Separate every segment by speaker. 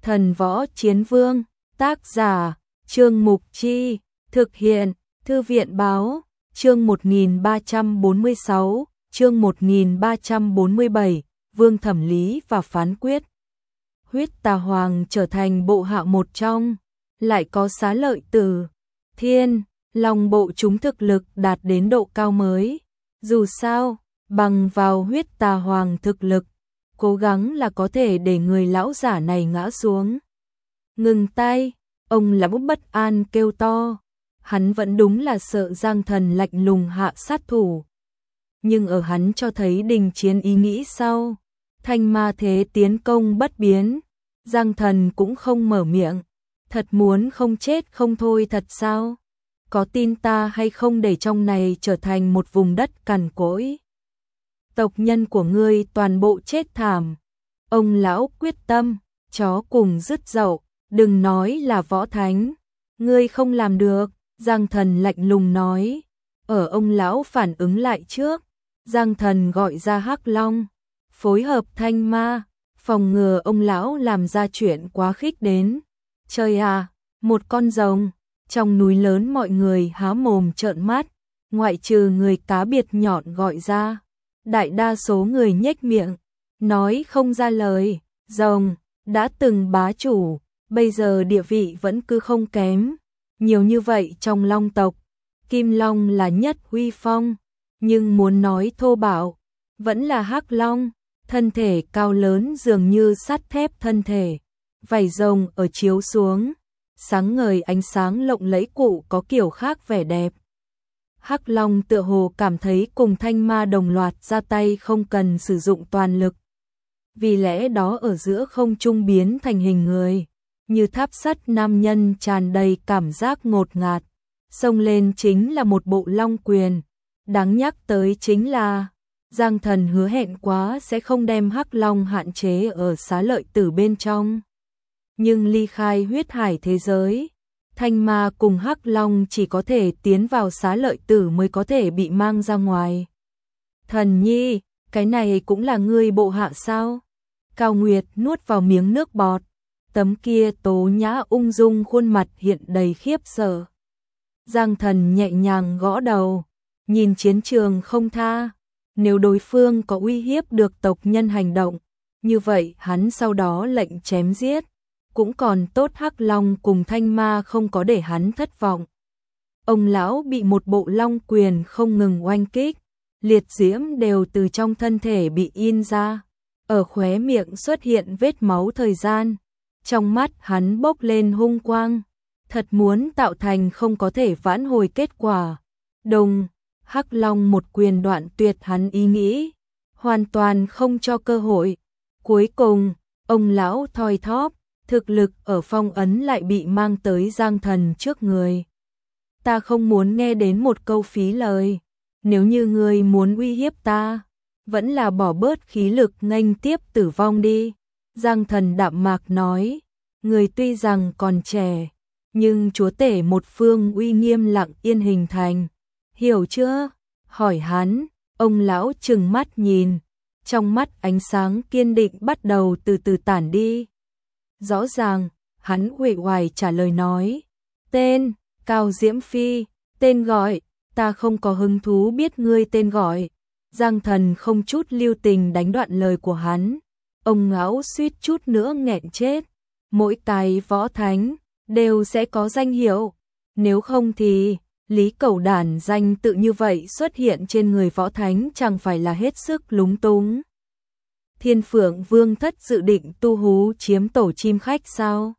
Speaker 1: Thần Võ Chiến Vương, tác giả, Trương Mục Chi, thực hiện, Thư viện Báo, chương 1346, chương 1347, Vương Thẩm Lý và Phán Quyết. Huyết Tà Hoàng trở thành bộ hạ một trong, lại có Xá Lợi Tử, Thiên, Long bộ chúng thực lực đạt đến độ cao mới. Dù sao, bằng vào Huyết Tà Hoàng thực lực, cố gắng là có thể để người lão giả này ngã xuống. Ngừng tay, ông lão bất an kêu to. Hắn vẫn đúng là sợ Giang Thần lạnh lùng hạ sát thủ. Nhưng ở hắn cho thấy đình chiến ý nghĩ sau, thanh ma thế tiến công bất biến, Giang Thần cũng không mở miệng. Thật muốn không chết không thôi thật sao? Có tin ta hay không để trong này trở thành một vùng đất cằn cỗi? Tộc nhân của ngươi toàn bộ chết thảm. Ông lão quyết tâm, chó cùng dứt dậu, đừng nói là võ thánh. Ngươi không làm được, Giang Thần lạnh lùng nói. Ở ông lão phản ứng lại trước, Giang Thần gọi ra Hắc Long, phối hợp thanh ma, phòng ngừa ông lão làm ra chuyện quá khích đến. Trời à, một con rồng, trong núi lớn mọi người há mồm trợn mắt, ngoại trừ người cá biệt nhọn gọi ra. Đại đa số người nhếch miệng, nói không ra lời. Rồng, đã từng bá chủ, bây giờ địa vị vẫn cứ không kém. Nhiều như vậy trong Long tộc, Kim Long là nhất huy phong, nhưng muốn nói thô bạo, vẫn là Hắc Long, thân thể cao lớn dường như sắt thép thân thể, vảy rồng ở chiếu xuống, sáng ngời ánh sáng lộng lẫy cụ có kiểu khác vẻ đẹp. Hắc Long tựa hồ cảm thấy cùng thanh ma đồng loạt ra tay không cần sử dụng toàn lực. Vì lẽ đó ở giữa không trung biến thành hình người, như tháp sắt nam nhân tràn đầy cảm giác ngột ngạt. Xông lên chính là một bộ long quyền. Đáng nhắc tới chính là, Giang Thần hứa hẹn quá sẽ không đem Hắc Long hạn chế ở Xá Lợi Tử bên trong. Nhưng ly khai huyết hải thế giới, thanh ma cùng Hắc Long chỉ có thể tiến vào Xá Lợi Tử mới có thể bị mang ra ngoài. Thần nhi, cái này cũng là ngươi bộ hạ sao? Cao Nguyệt nuốt vào miếng nước bọt, tấm kia tố nhã ung dung khuôn mặt hiện đầy khiếp sợ. Giang Thần nhẹ nhàng gõ đầu, nhìn chiến trường không tha. Nếu đối phương có uy hiếp được tộc nhân hành động, như vậy hắn sau đó lệnh chém giết. Cũng còn tốt Hắc Long cùng thanh ma không có để hắn thất vọng. Ông lão bị một bộ long quyền không ngừng oanh kích, liệt diễm đều từ trong thân thể bị in ra, ở khóe miệng xuất hiện vết máu thời gian, trong mắt hắn bốc lên hung quang, thật muốn tạo thành không có thể vãn hồi kết quả. Đồng, Hắc Long một quyền đoạn tuyệt hắn ý nghĩ, hoàn toàn không cho cơ hội. Cuối cùng, ông lão thoi thóp, thực lực ở phong ấn lại bị mang tới Giang Thần trước người. Ta không muốn nghe đến một câu phí lời. Nếu như ngươi muốn uy hiếp ta, vẫn là bỏ bớt khí lực nghênh tiếp tử vong đi. Giang Thần đạm mạc nói, người tuy rằng còn trẻ, nhưng chúa tể một phương uy nghiêm lặng yên hình thành. Hiểu chưa? Hỏi hắn, ông lão trừng mắt nhìn, trong mắt ánh sáng kiên định bắt đầu từ từ tản đi. Rõ ràng, hắn uể oải trả lời nói, tên, Cao Diễm Phi, tên gọi, ta không có hứng thú biết ngươi tên gọi. Giang Thần không chút lưu tình đánh đoạn lời của hắn, ông lão suýt chút nữa nghẹn chết. Mỗi cái võ thánh đều sẽ có danh hiệu, nếu không thì Lý Cẩu Đản danh tự như vậy xuất hiện trên người võ thánh chẳng phải là hết sức lúng túng. Thiên Phượng Vương Thất dự định tu hú chiếm tổ chim khách sao?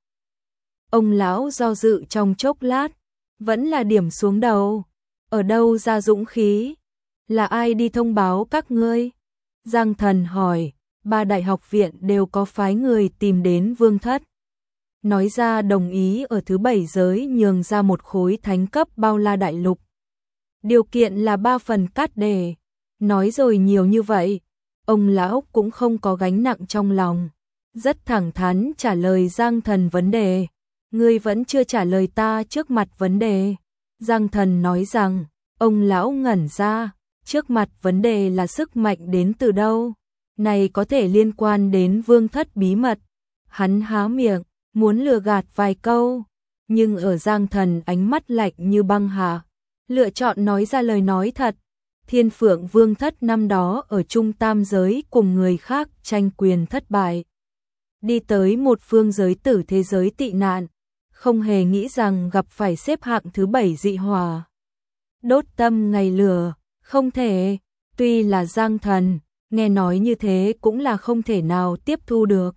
Speaker 1: Ông lão do dự trong chốc lát, vẫn là điểm xuống đầu. Ở đâu ra dũng khí? Là ai đi thông báo các ngươi? Giang Thần hỏi, 3 đại học viện đều có phái người tìm đến Vương Thất. Nói ra đồng ý ở thứ 7 giới nhường ra một khối thánh cấp bao la đại lục. Điều kiện là 3 phần cát đề. Nói rồi nhiều như vậy, ông lão cũng không có gánh nặng trong lòng. Rất thẳng thắn trả lời Giang Thần vấn đề. Ngươi vẫn chưa trả lời ta trước mặt vấn đề. Giang Thần nói rằng, ông lão ngẩn ra, trước mặt vấn đề là sức mạnh đến từ đâu? Này có thể liên quan đến Vương Thất bí mật. Hắn há miệng, muốn lừa gạt vài câu, nhưng ở Giang Thần ánh mắt lạnh như băng hạ, lựa chọn nói ra lời nói thật. Thiên Phượng Vương Thất năm đó ở Trung Tam giới cùng người khác tranh quyền thất bại, đi tới một phương giới tử thế giới tị nạn, không hề nghĩ rằng gặp phải xếp hạng thứ 7 dị hỏa. Đốt tâm ngày lửa, không thể, tuy là Giang Thần, nghe nói như thế cũng là không thể nào tiếp thu được.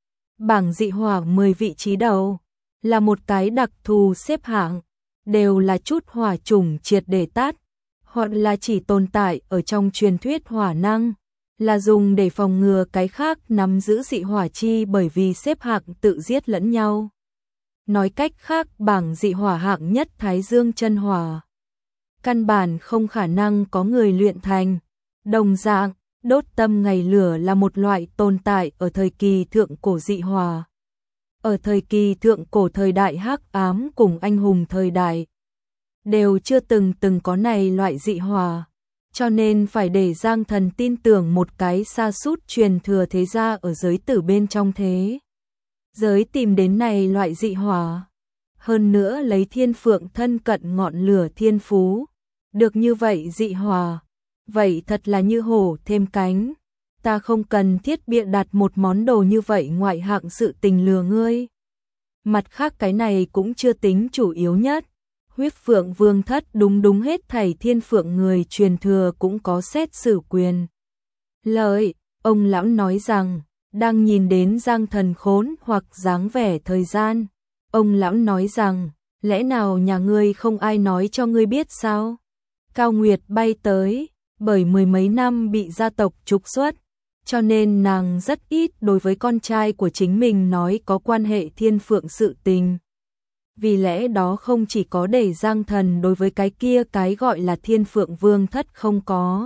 Speaker 1: Bảng dị hỏa 10 vị trí đầu, là một cái đặc thù xếp hạng, đều là chút hỏa chủng triệt để tát, hoặc là chỉ tồn tại ở trong truyền thuyết hỏa năng, là dùng để phòng ngừa cái khác nắm giữ dị hỏa chi bởi vì xếp hạng tự giết lẫn nhau. Nói cách khác, bảng dị hỏa hạng nhất Thái Dương chân hỏa, căn bản không khả năng có người luyện thành. Đồng dạng, đốt tâm ngày lửa là một loại tồn tại ở thời kỳ thượng cổ dị hỏa. Ở thời kỳ thượng cổ thời đại hắc ám cùng anh hùng thời đại, đều chưa từng có này loại dị hỏa, cho nên phải để Giang Thần tin tưởng một cái sa sút truyền thừa thế gia ở giới tử bên trong thế giới tìm đến này loại dị hỏa. Hơn nữa lấy Thiên Phượng thân cận ngọn lửa thiên phú, được như vậy dị hỏa, vậy thật là như hổ thêm cánh. Ta không cần thiết bịa đặt một món đồ như vậy ngoại hạng sự tình lừa ngươi. Mặt khác cái này cũng chưa tính chủ yếu nhất. Huyết Phượng Vương Thất đúng hết thảy Thiên Phượng người truyền thừa cũng có xét xử quyền. Lợi, ông lão nói rằng, đang nhìn đến Giang Thần khốn hoặc dáng vẻ thời gian. Ông lão nói rằng, lẽ nào nhà ngươi không ai nói cho ngươi biết sao? Cao Nguyệt bay tới, bởi mười mấy năm bị gia tộc trục xuất, cho nên nàng rất ít đối với con trai của chính mình nói có quan hệ Thiên Phượng sự tình. Vì lẽ đó không chỉ có để Giang Thần đối với cái kia cái gọi là Thiên Phượng Vương Thất không có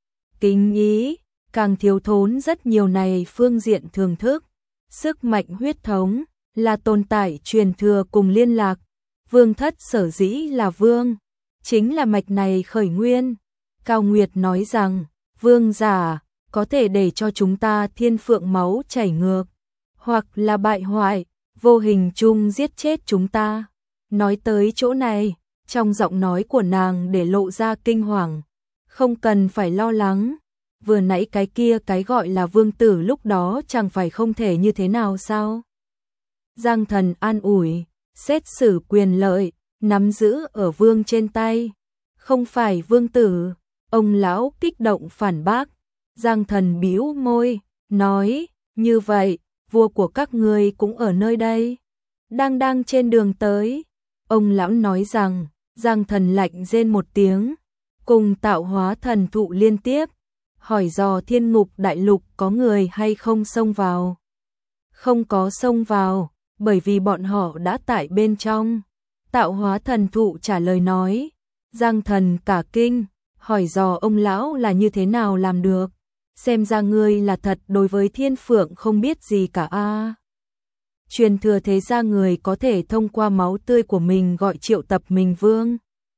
Speaker 1: kính ý, càng thiếu thốn rất nhiều này phương diện thưởng thức. Sức mạnh huyết thống là tồn tại truyền thừa cùng liên lạc. Vương Thất sở dĩ là vương, chính là mạch này khởi nguyên. Cao Nguyệt nói rằng, vương giả có thể để cho chúng ta Thiên Phượng máu chảy ngược, hoặc là bại hoại, vô hình chung giết chết chúng ta. Nói tới chỗ này, trong giọng nói của nàng để lộ ra kinh hoàng. Không cần phải lo lắng, vừa nãy cái kia cái gọi là vương tử lúc đó chẳng phải không thể như thế nào sao? Giang Thần an ủi, xét xử quyền lợi, nắm giữ ở vương trên tay, không phải vương tử. Ông lão kích động phản bác. Giang Thần bĩu môi, nói, như vậy, vua của các ngươi cũng ở nơi đây, đang trên đường tới. Ông lão nói rằng, Giang Thần lạnh rên một tiếng, cùng tạo hóa thần thụ liên tiếp, hỏi dò Thiên Ngục đại lục có người hay không xông vào. Không có xông vào, bởi vì bọn họ đã tại bên trong. Tạo hóa thần thụ trả lời nói. Giang Thần cả kinh, hỏi dò ông lão là như thế nào làm được. Xem ra ngươi là thật đối với Thiên Phượng không biết gì cả a. Truyền thừa thế gia người có thể thông qua máu tươi của mình gọi triệu tập mình vương,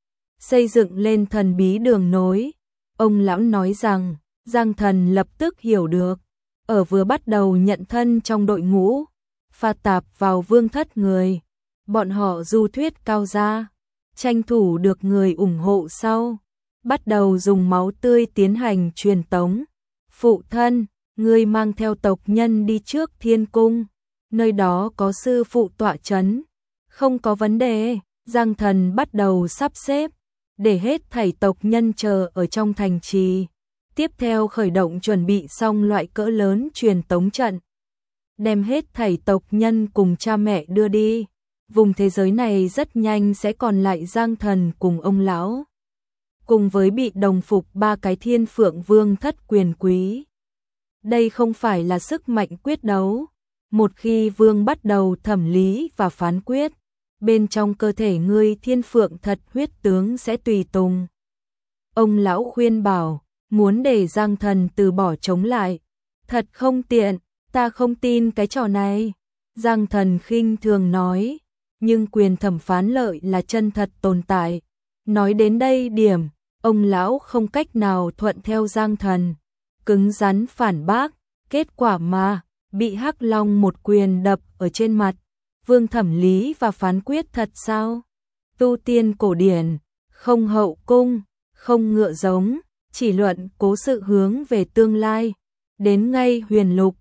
Speaker 1: xây dựng lên thần bí đường nối. Ông lão nói rằng, Giang Thần lập tức hiểu được, ở vừa bắt đầu nhận thân trong đội ngũ, pha tạp vào Vương Thất người, bọn họ du thuyết cao ra, tranh thủ được người ủng hộ sau, bắt đầu dùng máu tươi tiến hành truyền tống. Phụ thân, ngươi mang theo tộc nhân đi trước Thiên Cung, nơi đó có sư phụ tọa chấn. Không có vấn đề. Giang Thần bắt đầu sắp xếp, để hết thảy tộc nhân chờ ở trong thành trì. Tiếp theo khởi động chuẩn bị xong loại cỡ lớn truyền tống trận, đem hết thảy tộc nhân cùng cha mẹ đưa đi. Vùng thế giới này rất nhanh sẽ còn lại Giang Thần cùng ông lão, cùng với bị đồng phục ba cái Thiên Phượng Vương Thất quyền quý. Đây không phải là sức mạnh quyết đấu. Một khi vương bắt đầu thẩm lý và phán quyết, bên trong cơ thể ngươi Thiên Phượng thật huyết tướng sẽ tùy tùng. Ông lão khuyên bảo, muốn để Giang Thần từ bỏ chống lại. Thật không tiện, ta không tin cái trò này. Giang Thần khinh thường nói, nhưng quyền thẩm phán lợi là chân thật tồn tại. Nói đến đây điểm, ông lão không cách nào thuận theo Giang Thần, cứng rắn phản bác, kết quả mà bị Hắc Long một quyền đập ở trên mặt, Vương Thẩm Lý và phán quyết thật sao? Tu tiên cổ điển, không hậu cung, không ngựa giống, chỉ luận cố sự hướng về tương lai. Đến ngay huyền lục,